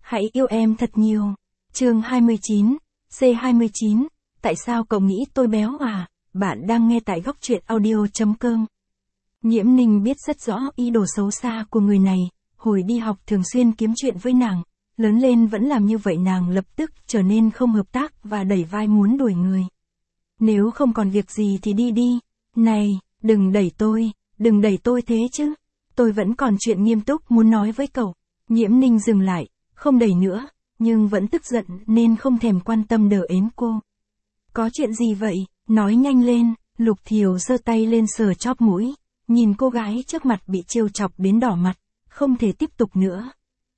Hãy yêu em thật nhiều. Chương 29, C29, tại sao cậu nghĩ tôi béo à? Bạn đang nghe tại góc truyện audio.com. Nhiễm Ninh biết rất rõ ý đồ xấu xa của người này, hồi đi học thường xuyên kiếm chuyện với nàng, lớn lên vẫn làm như vậy. Nàng lập tức trở nên không hợp tác và đẩy vai muốn đuổi người. Nếu không còn việc gì thì đi đi. Này, đừng đẩy tôi thế chứ. Tôi vẫn còn chuyện nghiêm túc muốn nói với cậu. Nhiễm Ninh dừng lại, không đẩy nữa, nhưng vẫn tức giận nên không thèm quan tâm đỡ ếm cô. Có chuyện gì vậy? Nói nhanh lên. Lục Thiều giơ tay lên sờ chóp mũi, nhìn cô gái trước mặt bị trêu chọc đến đỏ mặt, không thể tiếp tục nữa.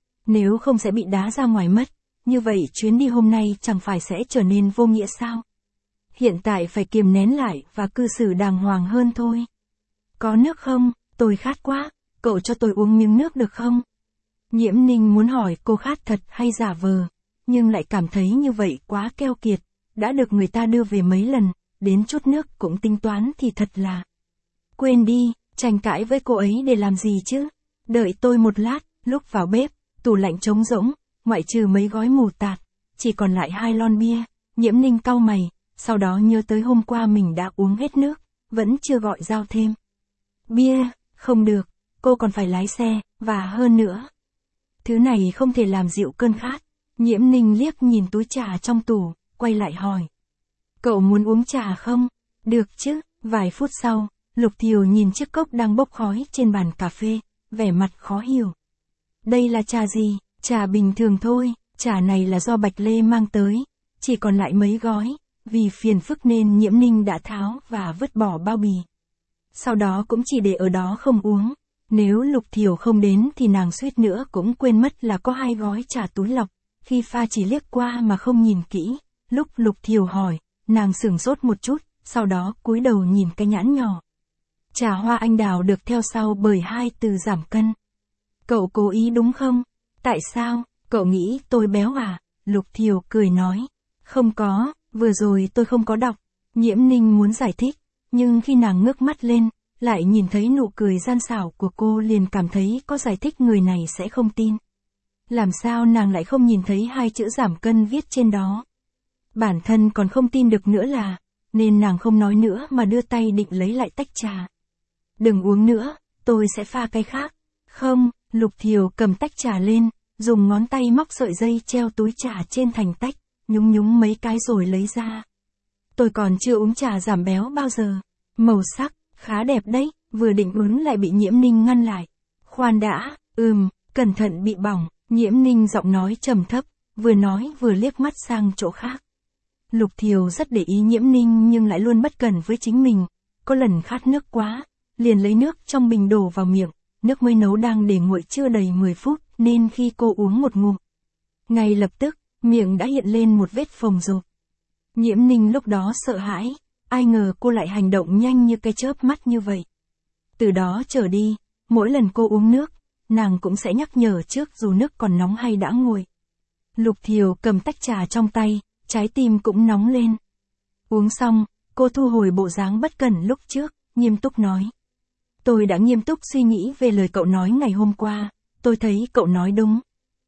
Nếu không sẽ bị đá ra ngoài mất, như vậy chuyến đi hôm nay chẳng phải sẽ trở nên vô nghĩa sao? Hiện tại phải kiềm nén lại và cư xử đàng hoàng hơn thôi. Có nước không? Tôi khát quá, cậu cho tôi uống miếng nước được không? Nhiễm Ninh muốn hỏi cô khát thật hay giả vờ, nhưng lại cảm thấy như vậy quá keo kiệt, đã được người ta đưa về mấy lần, đến chút nước cũng tính toán thì thật là. Quên đi, tranh cãi với cô ấy để làm gì chứ? Đợi tôi một lát. Lúc vào bếp, tủ lạnh trống rỗng, ngoại trừ mấy gói mù tạt, chỉ còn lại 2 lon bia. Nhiễm Ninh cau mày, sau đó nhớ tới hôm qua mình đã uống hết nước, vẫn chưa gọi Giao thêm. Bia, không được, cô còn phải lái xe, và hơn nữa. Thứ này không thể làm dịu cơn khát. Nhiễm Ninh liếc nhìn túi trà trong tủ, quay lại hỏi. Cậu muốn uống trà không? Được chứ. Vài phút sau, Lục Thiều nhìn chiếc cốc đang bốc khói trên bàn cà phê, vẻ mặt khó hiểu. Đây là trà gì? Trà bình thường thôi, trà này là do Bạch Lê mang tới, chỉ còn lại mấy gói, vì phiền phức nên Nhiễm Ninh đã tháo và vứt bỏ bao bì. Sau đó cũng chỉ để ở đó không uống. Nếu Lục Thiều không đến thì nàng suýt nữa cũng quên mất là có 2 gói trà túi lọc, khi pha chỉ liếc qua mà không nhìn kỹ. Lúc Lục Thiều hỏi, nàng sửng sốt một chút, sau đó cúi đầu nhìn cái nhãn nhỏ. Trà hoa anh đào được theo sau bởi 2 từ giảm cân. Cậu cố ý đúng không? Tại sao? Cậu nghĩ tôi béo à? Lục Thiều cười nói. Không có, vừa rồi tôi không có đọc. Nhiễm Ninh muốn giải thích, nhưng khi nàng ngước mắt lên, lại nhìn thấy nụ cười gian xảo của cô liền cảm thấy có giải thích người này sẽ không tin. Làm sao nàng lại không nhìn thấy 2 chữ giảm cân viết trên đó? Bản thân còn không tin được nữa là, nên nàng không nói nữa mà đưa tay định lấy lại tách trà. Đừng uống nữa, tôi sẽ pha cái khác. Không, Lục Thiều cầm tách trà lên, dùng ngón tay móc sợi dây treo túi trà trên thành tách, nhúng nhúng mấy cái rồi lấy ra. Tôi còn chưa uống trà giảm béo bao giờ. Màu sắc, khá đẹp đấy, vừa định uống lại bị Nhiễm Ninh ngăn lại. Khoan đã, cẩn thận bị bỏng. Nhiễm Ninh giọng nói trầm thấp, vừa nói vừa liếc mắt sang chỗ khác. Lục Thiều rất để ý Nhiễm Ninh nhưng lại luôn bất cẩn với chính mình. Có lần khát nước quá, liền lấy nước trong bình đổ vào miệng. Nước mới nấu đang để nguội chưa đầy 10 phút nên khi cô uống một ngụm, ngay lập tức, miệng đã hiện lên một vết phồng rộp. Nhiễm Ninh lúc đó sợ hãi, ai ngờ cô lại hành động nhanh như cái chớp mắt như vậy. Từ đó trở đi, mỗi lần cô uống nước, nàng cũng sẽ nhắc nhở trước dù nước còn nóng hay đã nguội. Lục Thiều cầm tách trà trong tay, trái tim cũng nóng lên. Uống xong, cô thu hồi bộ dáng bất cẩn lúc trước, nghiêm túc nói. Tôi đã nghiêm túc suy nghĩ về lời cậu nói ngày hôm qua, tôi thấy cậu nói đúng.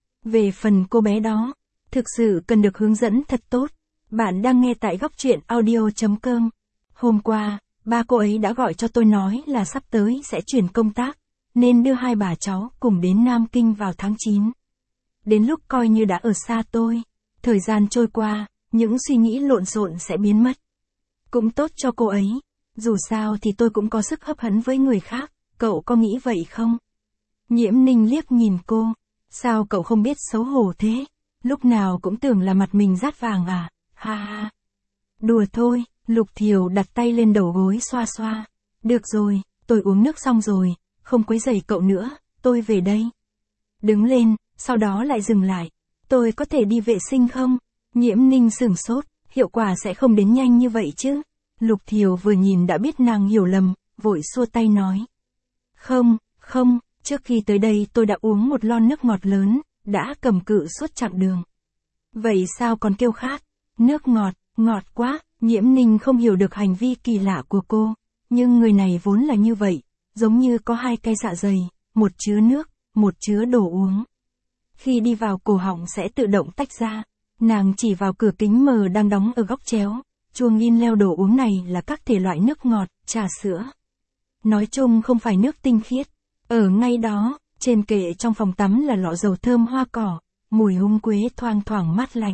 Về phần cô bé đó, thực sự cần được hướng dẫn thật tốt. Bạn đang nghe tại góc truyện audio.com. Hôm qua, ba cô ấy đã gọi cho tôi nói là sắp tới sẽ chuyển công tác, nên đưa 2 bà cháu cùng đến Nam Kinh vào tháng 9. Đến lúc coi như đã ở xa tôi, thời gian trôi qua, những suy nghĩ lộn xộn sẽ biến mất. Cũng tốt cho cô ấy. Dù sao thì tôi cũng có sức hấp dẫn với người khác, cậu có nghĩ vậy không? Nhiễm Ninh liếc nhìn cô. Sao cậu không biết xấu hổ thế? Lúc nào cũng tưởng là mặt mình rát vàng à? Ha ha. Đùa thôi. Lục Thiều đặt tay lên đầu gối xoa xoa. Được rồi, tôi uống nước xong rồi, không quấy rầy cậu nữa, tôi về đây. Đứng lên, sau đó lại dừng lại. Tôi có thể đi vệ sinh không? Nhiễm Ninh sửng sốt, hiệu quả sẽ không đến nhanh như vậy chứ. Lục Thiều vừa nhìn đã biết nàng hiểu lầm, vội xua tay nói. Không, trước khi tới đây tôi đã uống 1 lon nước ngọt lớn, đã cầm cự suốt chặng đường. Vậy sao còn kêu khát? Nước ngọt, ngọt quá. Nhiễm Ninh không hiểu được hành vi kỳ lạ của cô, nhưng người này vốn là như vậy, giống như có 2 cái dạ dày, một chứa nước, một chứa đồ uống. Khi đi vào cổ họng sẽ tự động tách ra. Nàng chỉ vào cửa kính mờ đang đóng ở góc chéo. Chuông in leo đồ uống này là các thể loại nước ngọt, trà sữa. Nói chung không phải nước tinh khiết. Ở ngay đó, trên kệ trong phòng tắm là lọ dầu thơm hoa cỏ, mùi húng quế thoang thoảng mát lạnh.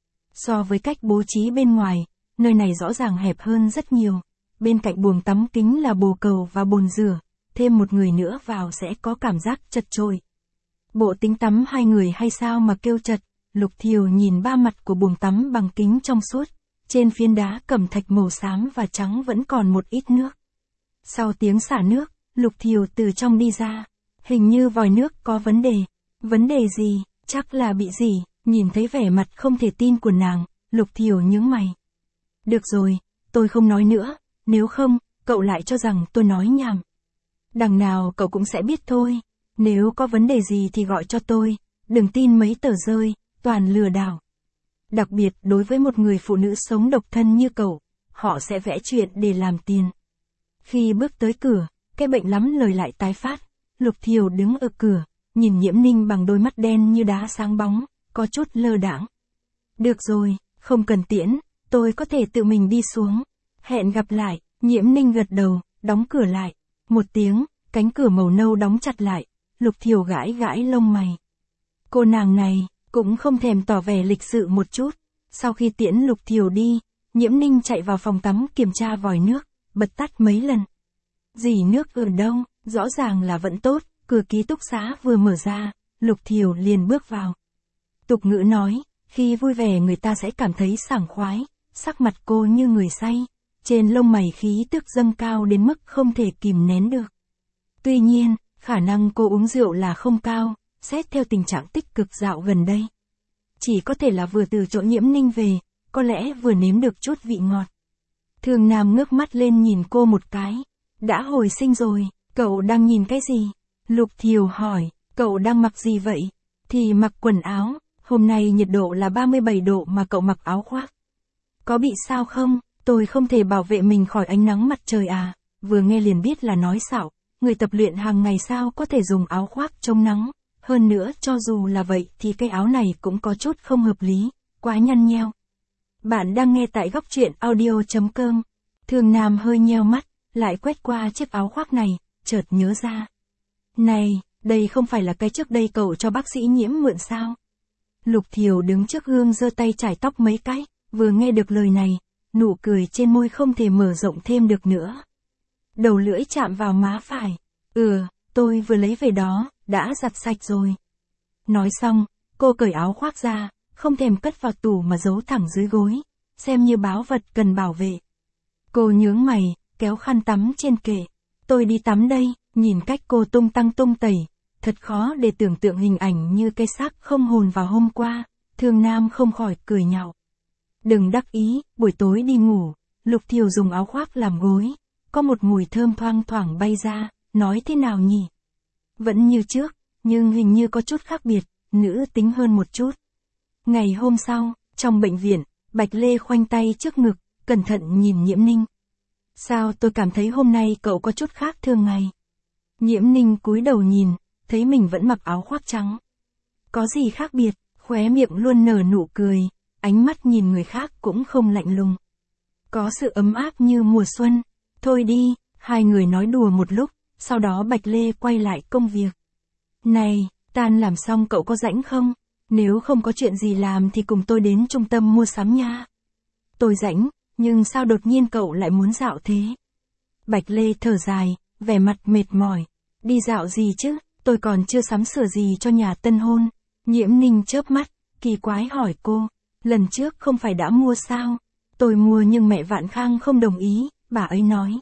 So với cách bố trí bên ngoài, nơi này rõ ràng hẹp hơn rất nhiều. Bên cạnh buồng tắm kính là bồ cầu và bồn rửa, thêm một người nữa vào sẽ có cảm giác chật chội. Bộ tính tắm hai người hay sao mà kêu chật. Lục Thiều nhìn ba mặt của buồng tắm bằng kính trong suốt, trên phiến đá cẩm thạch màu xám và trắng vẫn còn một ít nước. Sau tiếng xả nước, Lục Thiều từ trong đi ra. Hình như vòi nước có vấn đề. Vấn đề gì? Chắc là bị gì? Nhìn thấy vẻ mặt không thể tin của nàng, Lục Thiều nhướng mày. Được rồi, tôi không nói nữa, nếu không, cậu lại cho rằng tôi nói nhảm. Đằng nào cậu cũng sẽ biết thôi. Nếu có vấn đề gì thì gọi cho tôi, đừng tin mấy tờ rơi, toàn lừa đảo. Đặc biệt đối với một người phụ nữ sống độc thân như cậu, họ sẽ vẽ chuyện để làm tiền. Khi bước tới cửa, cái bệnh lắm lời lại tái phát. Lục Thiều đứng ở cửa, nhìn Nhiễm Ninh bằng đôi mắt đen như đá sáng bóng, có chút lơ đãng. Được rồi, không cần tiễn, tôi có thể tự mình đi xuống. Hẹn gặp lại, Nhiễm Ninh gật đầu, đóng cửa lại. Một tiếng, cánh cửa màu nâu đóng chặt lại. Lục Thiều gãi gãi lông mày. Cô nàng này, cũng không thèm tỏ vẻ lịch sự một chút. Sau khi tiễn Lục Thiều đi, Nhiễm Ninh chạy vào phòng tắm kiểm tra vòi nước, bật tắt mấy lần. Dỉ nước ở đâu, rõ ràng là vẫn tốt, cửa ký túc xá vừa mở ra, Lục Thiều liền bước vào. Tục ngữ nói, khi vui vẻ người ta sẽ cảm thấy sảng khoái, sắc mặt cô như người say, trên lông mày khí tức dâng cao đến mức không thể kìm nén được. Tuy nhiên, khả năng cô uống rượu là không cao, xét theo tình trạng tích cực dạo gần đây. Chỉ có thể là vừa từ chỗ Nhiễm Ninh về, có lẽ vừa nếm được chút vị ngọt. Thường Nam ngước mắt lên nhìn cô một cái. Đã hồi sinh rồi, cậu đang nhìn cái gì? Lục Thiều hỏi, cậu đang mặc gì vậy? Thì mặc quần áo, hôm nay nhiệt độ là 37 độ mà cậu mặc áo khoác. Có bị sao không? Tôi không thể bảo vệ mình khỏi ánh nắng mặt trời à? Vừa nghe liền biết là nói xạo, người tập luyện hàng ngày sao có thể dùng áo khoác chống nắng? Hơn nữa cho dù là vậy thì cái áo này cũng có chút không hợp lý, quá nhăn nheo. Bạn đang nghe tại góc truyện audio.com. Thường Nam hơi nheo mắt, lại quét qua chiếc áo khoác này, chợt nhớ ra. Này, đây không phải là cái trước đây cậu cho bác sĩ Nhiễm mượn sao? Lục Thiều đứng trước gương giơ tay chải tóc mấy cái, vừa nghe được lời này, nụ cười trên môi không thể mở rộng thêm được nữa. Đầu lưỡi chạm vào má phải. Tôi vừa lấy về đó, đã giặt sạch rồi. Nói xong, cô cởi áo khoác ra, không thèm cất vào tủ mà giấu thẳng dưới gối, xem như báu vật cần bảo vệ. Cô nhướng mày, kéo khăn tắm trên kệ. Tôi đi tắm đây, nhìn cách cô tung tăng tung tẩy, thật khó để tưởng tượng hình ảnh như cây xác không hồn vào hôm qua. Thường Nam không khỏi cười nhạo. Đừng đắc ý, buổi tối đi ngủ. Lục Thiều dùng áo khoác làm gối, có một mùi thơm thoang thoảng bay ra, nói thế nào nhỉ? Vẫn như trước, nhưng hình như có chút khác biệt, nữ tính hơn một chút. Ngày hôm sau, trong bệnh viện, Bạch Lê khoanh tay trước ngực, cẩn thận nhìn Nhiễm Ninh. Sao tôi cảm thấy hôm nay cậu có chút khác thường ngày? Nhiễm Ninh cúi đầu nhìn, thấy mình vẫn mặc áo khoác trắng. Có gì khác biệt, khóe miệng luôn nở nụ cười, ánh mắt nhìn người khác cũng không lạnh lùng. Có sự ấm áp như mùa xuân. Thôi đi, hai người nói đùa một lúc, sau đó Bạch Lê quay lại công việc. Này, tan làm xong cậu có rảnh không? Nếu không có chuyện gì làm thì cùng tôi đến trung tâm mua sắm nha. Tôi rảnh, nhưng sao đột nhiên cậu lại muốn dạo thế? Bạch Lê thở dài, vẻ mặt mệt mỏi. Đi dạo gì chứ, tôi còn chưa sắm sửa gì cho nhà tân hôn. Nhiễm Ninh chớp mắt, kỳ quái hỏi cô. Lần trước không phải đã mua sao? Tôi mua nhưng mẹ Vạn Khang không đồng ý, bà ấy nói.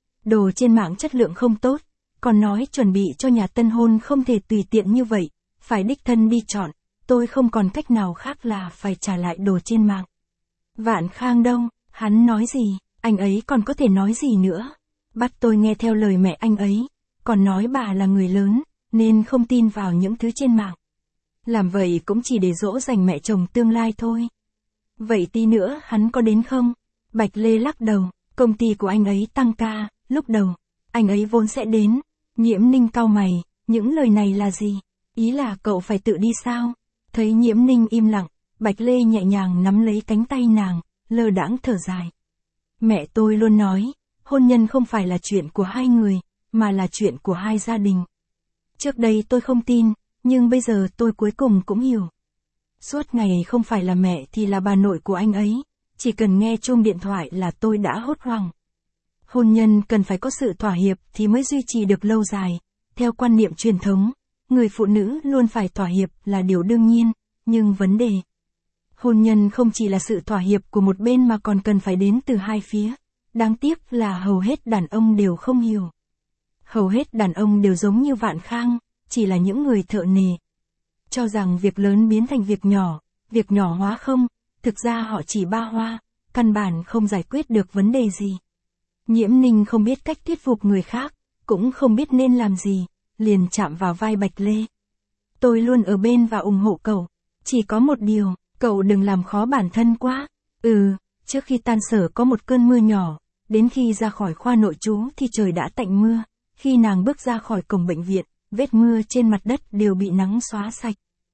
Đồ trên mạng chất lượng không tốt, còn nói chuẩn bị cho nhà tân hôn không thể tùy tiện như vậy, phải đích thân đi chọn, tôi không còn cách nào khác là phải trả lại đồ trên mạng. Vạn Khang đâu, hắn nói gì, anh ấy còn có thể nói gì nữa, bắt tôi nghe theo lời mẹ anh ấy, còn nói bà là người lớn, nên không tin vào những thứ trên mạng. Làm vậy cũng chỉ để dỗ dành mẹ chồng tương lai thôi. Vậy tí nữa hắn có đến không? Bạch Lê lắc đầu, công ty của anh ấy tăng ca, lúc đầu, anh ấy vốn sẽ đến. Nhiễm Ninh cau mày, những lời này là gì? Ý là cậu phải tự đi sao? Thấy Nhiễm Ninh im lặng, Bạch Lê nhẹ nhàng nắm lấy cánh tay nàng, lơ đãng thở dài. Mẹ tôi luôn nói, hôn nhân không phải là chuyện của hai người, mà là chuyện của hai gia đình. Trước đây tôi không tin, nhưng bây giờ tôi cuối cùng cũng hiểu. Suốt ngày không phải là mẹ thì là bà nội của anh ấy, chỉ cần nghe chuông điện thoại là tôi đã hốt hoảng. Hôn nhân cần phải có sự thỏa hiệp thì mới duy trì được lâu dài. Theo quan niệm truyền thống, người phụ nữ luôn phải thỏa hiệp là điều đương nhiên, nhưng vấn đề hôn nhân không chỉ là sự thỏa hiệp của một bên mà còn cần phải đến từ hai phía. Đáng tiếc là hầu hết đàn ông đều không hiểu. Hầu hết đàn ông đều giống như Vạn Khang, chỉ là những người thợ nề. Cho rằng việc lớn biến thành việc nhỏ hóa không, thực ra họ chỉ ba hoa, căn bản không giải quyết được vấn đề gì. Nhiễm Ninh không biết cách thuyết phục người khác, cũng không biết nên làm gì, liền chạm vào vai Bạch Lê. Tôi luôn ở bên và ủng hộ cậu, chỉ có một điều, cậu đừng làm khó bản thân quá. Trước khi tan sở có một cơn mưa nhỏ, đến khi ra khỏi khoa nội trú thì trời đã tạnh mưa, khi nàng bước ra khỏi cổng bệnh viện, vết mưa trên mặt đất đều bị nắng xóa sạch.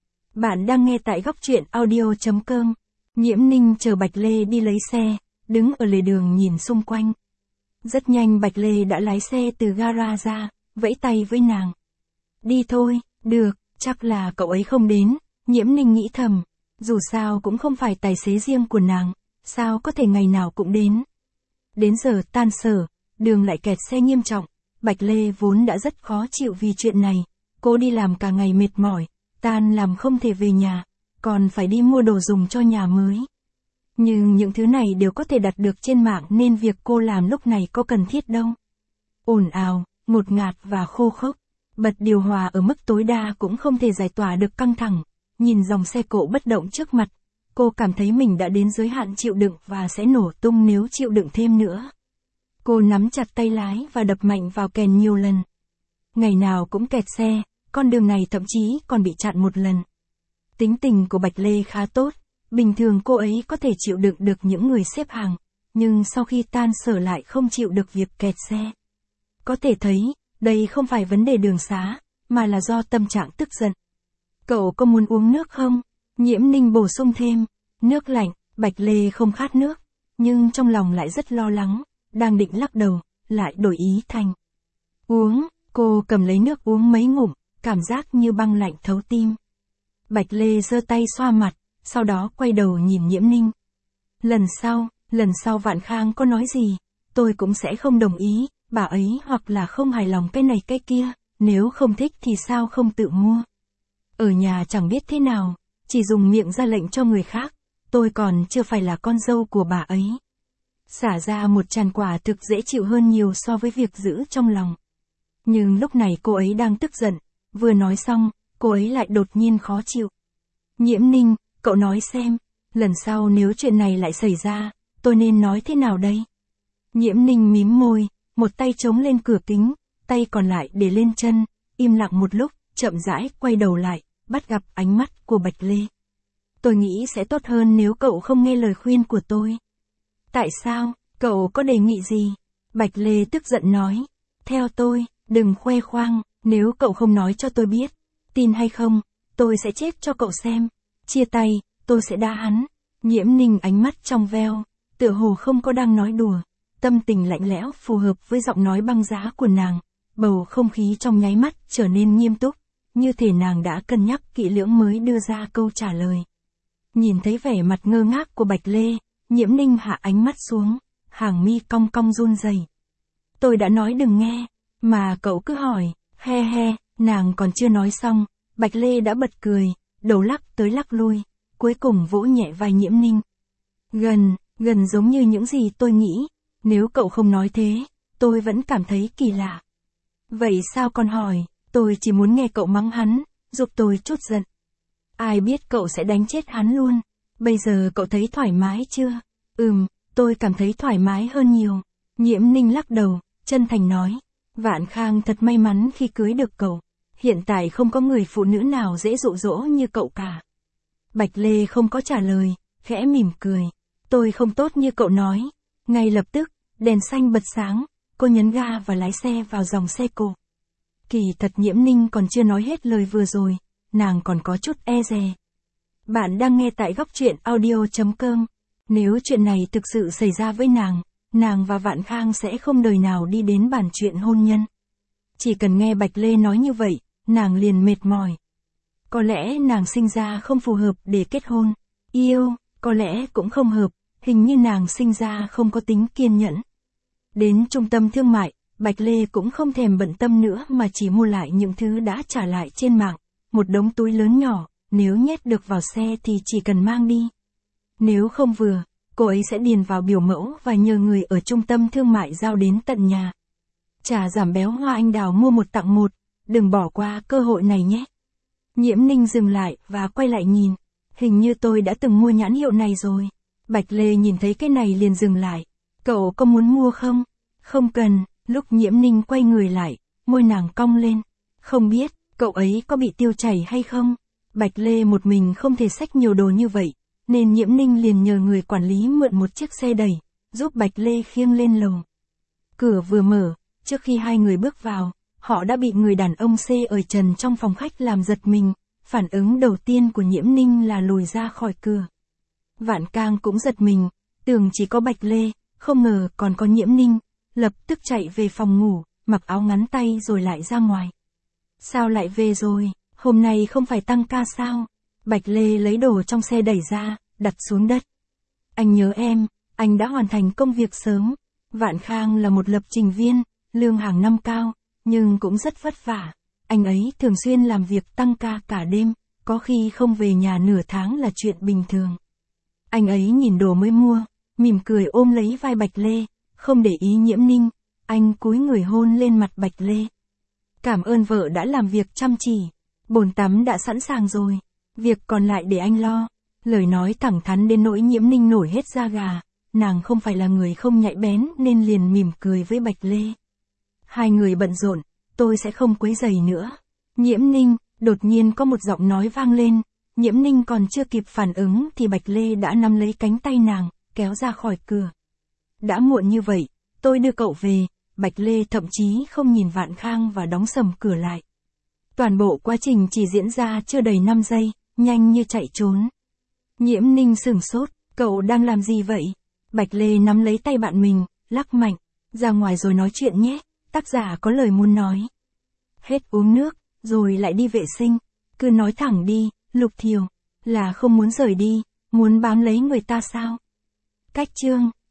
Bạn đang nghe tại góc truyện audio.com. Nhiễm Ninh chờ Bạch Lê đi lấy xe, đứng ở lề đường nhìn xung quanh. Rất nhanh Bạch Lê đã lái xe từ gara ra, vẫy tay với nàng. Đi thôi, được, chắc là cậu ấy không đến, Nhiễm Ninh nghĩ thầm. Dù sao cũng không phải tài xế riêng của nàng, sao có thể ngày nào cũng đến. Đến giờ tan sở, đường lại kẹt xe nghiêm trọng, Bạch Lê vốn đã rất khó chịu vì chuyện này, cô đi làm cả ngày mệt mỏi, tan làm không thể về nhà, còn phải đi mua đồ dùng cho nhà mới. Nhưng những thứ này đều có thể đặt được trên mạng nên việc cô làm lúc này có cần thiết đâu. Ồn ào, ngột ngạt và khô khốc, bật điều hòa ở mức tối đa cũng không thể giải tỏa được căng thẳng. Nhìn dòng xe cộ bất động trước mặt, cô cảm thấy mình đã đến giới hạn chịu đựng và sẽ nổ tung nếu chịu đựng thêm nữa. Cô nắm chặt tay lái và đập mạnh vào kèn nhiều lần. Ngày nào cũng kẹt xe, con đường này thậm chí còn bị chặn một lần. Tính tình của Bạch Lê khá tốt, bình thường cô ấy có thể chịu đựng được những người xếp hàng, nhưng sau khi tan sở lại không chịu được việc kẹt xe. Có thể thấy, đây không phải vấn đề đường xá, mà là do tâm trạng tức giận. Cậu có muốn uống nước không? Nhiễm Ninh bổ sung thêm. Nước lạnh, Bạch Lê không khát nước, nhưng trong lòng lại rất lo lắng, đang định lắc đầu, lại đổi ý thành uống. Cô cầm lấy nước uống mấy ngụm, cảm giác như băng lạnh thấu tim. Bạch Lê giơ tay xoa mặt, sau đó quay đầu nhìn Nhiễm Ninh. Lần sau Vạn Khang có nói gì, tôi cũng sẽ không đồng ý, bà ấy hoặc là không hài lòng cái này cái kia, nếu không thích thì sao không tự mua. Ở nhà chẳng biết thế nào, chỉ dùng miệng ra lệnh cho người khác, tôi còn chưa phải là con dâu của bà ấy. Xả ra một tràng quả thực dễ chịu hơn nhiều so với việc giữ trong lòng. Nhưng lúc này cô ấy đang tức giận, vừa nói xong, cô ấy lại đột nhiên khó chịu. Nhiễm Ninh, cậu nói xem, lần sau nếu chuyện này lại xảy ra, tôi nên nói thế nào đây? Nhiễm Ninh mím môi, một tay chống lên cửa kính, tay còn lại để lên chân, im lặng một lúc, chậm rãi quay đầu lại, bắt gặp ánh mắt của Bạch Lê. Tôi nghĩ sẽ tốt hơn nếu cậu không nghe lời khuyên của tôi. Tại sao, cậu có đề nghị gì? Bạch Lê tức giận nói. Theo tôi, đừng khoe khoang, nếu cậu không nói cho tôi biết, tin hay không, tôi sẽ chết cho cậu xem. Chia tay, tôi sẽ đá hắn. Nhiễm Ninh ánh mắt trong veo, tựa hồ không có đang nói đùa, tâm tình lạnh lẽo phù hợp với giọng nói băng giá của nàng, bầu không khí trong nháy mắt trở nên nghiêm túc, như thể nàng đã cân nhắc kỹ lưỡng mới đưa ra câu trả lời. Nhìn thấy vẻ mặt ngơ ngác của Bạch Lê, Nhiễm Ninh hạ ánh mắt xuống, hàng mi cong cong run rẩy. Tôi đã nói đừng nghe, mà cậu cứ hỏi, he he, nàng còn chưa nói xong, Bạch Lê đã bật cười, đầu lắc tới lắc lui, cuối cùng vỗ nhẹ vai Nhiễm Ninh. Gần giống như những gì tôi nghĩ, nếu cậu không nói thế, tôi vẫn cảm thấy kỳ lạ. Vậy sao còn hỏi, tôi chỉ muốn nghe cậu mắng hắn, giúp tôi chút giận. Ai biết cậu sẽ đánh chết hắn luôn, bây giờ cậu thấy thoải mái chưa? Tôi cảm thấy thoải mái hơn nhiều. Nhiễm Ninh lắc đầu, chân thành nói, Vạn Khang thật may mắn khi cưới được cậu, hiện tại không có người phụ nữ nào dễ dụ dỗ như cậu cả. Bạch Lê không có trả lời, khẽ mỉm cười, tôi không tốt như cậu nói. Ngay lập tức, đèn xanh bật sáng, cô nhấn ga và lái xe vào dòng xe cộ. Kỳ thật Nhiễm Ninh còn chưa nói hết lời vừa rồi, nàng còn có chút e dè. Bạn đang nghe tại góc truyện audio.com. Nếu chuyện này thực sự xảy ra với nàng và Vạn Khang sẽ không đời nào đi đến bàn chuyện hôn nhân. Chỉ cần nghe Bạch Lê nói như vậy, nàng liền mệt mỏi. Có lẽ nàng sinh ra không phù hợp để kết hôn, yêu, có lẽ cũng không hợp, hình như nàng sinh ra không có tính kiên nhẫn. Đến trung tâm thương mại, Bạch Lê cũng không thèm bận tâm nữa mà chỉ mua lại những thứ đã trả lại trên mạng, một đống túi lớn nhỏ, nếu nhét được vào xe thì chỉ cần mang đi. Nếu không vừa, cô ấy sẽ điền vào biểu mẫu và nhờ người ở trung tâm thương mại giao đến tận nhà. Trà giảm béo hoa anh đào mua 1 tặng 1, đừng bỏ qua cơ hội này nhé. Nhiễm Ninh dừng lại và quay lại nhìn, hình như tôi đã từng mua nhãn hiệu này rồi. Bạch Lê nhìn thấy cái này liền dừng lại, cậu có muốn mua không? Không cần. Lúc Nhiễm Ninh quay người lại, môi nàng cong lên, không biết, cậu ấy có bị tiêu chảy hay không? Bạch Lê một mình không thể xách nhiều đồ như vậy, nên Nhiễm Ninh liền nhờ người quản lý mượn một chiếc xe đẩy, giúp Bạch Lê khiêng lên lầu. Cửa vừa mở, trước khi hai người bước vào, họ đã bị người đàn ông xê ở trần trong phòng khách làm giật mình, phản ứng đầu tiên của Nhiễm Ninh là lùi ra khỏi cửa. Vạn Cang cũng giật mình, tưởng chỉ có Bạch Lê, không ngờ còn có Nhiễm Ninh, lập tức chạy về phòng ngủ, mặc áo ngắn tay rồi lại ra ngoài. Sao lại về rồi, hôm nay không phải tăng ca sao? Bạch Lê lấy đồ trong xe đẩy ra, đặt xuống đất. Anh nhớ em, anh đã hoàn thành công việc sớm. Vạn Khang là một lập trình viên, lương hàng năm cao, nhưng cũng rất vất vả. Anh ấy thường xuyên làm việc tăng ca cả đêm, có khi không về nhà nửa tháng là chuyện bình thường. Anh ấy nhìn đồ mới mua, mỉm cười ôm lấy vai Bạch Lê, không để ý Nhiễm Ninh, anh cúi người hôn lên mặt Bạch Lê. Cảm ơn vợ đã làm việc chăm chỉ, bồn tắm đã sẵn sàng rồi, việc còn lại để anh lo. Lời nói thẳng thắn đến nỗi Nhiễm Ninh nổi hết da gà, nàng không phải là người không nhạy bén nên liền mỉm cười với Bạch Lê. Hai người bận rộn, tôi sẽ không quấy rầy nữa. Nhiễm Ninh, đột nhiên có một giọng nói vang lên, Nhiễm Ninh còn chưa kịp phản ứng thì Bạch Lê đã nắm lấy cánh tay nàng, kéo ra khỏi cửa. Đã muộn như vậy, tôi đưa cậu về. Bạch Lê thậm chí không nhìn Vạn Khang và đóng sầm cửa lại. Toàn bộ quá trình chỉ diễn ra chưa đầy 5 giây, nhanh như chạy trốn. Nhiễm Ninh sửng sốt, cậu đang làm gì vậy? Bạch Lê nắm lấy tay bạn mình, lắc mạnh, ra ngoài rồi nói chuyện nhé, tác giả có lời muốn nói. Hết uống nước, rồi lại đi vệ sinh, cứ nói thẳng đi, Lục Thiều, là không muốn rời đi, muốn bám lấy người ta sao? Cách chương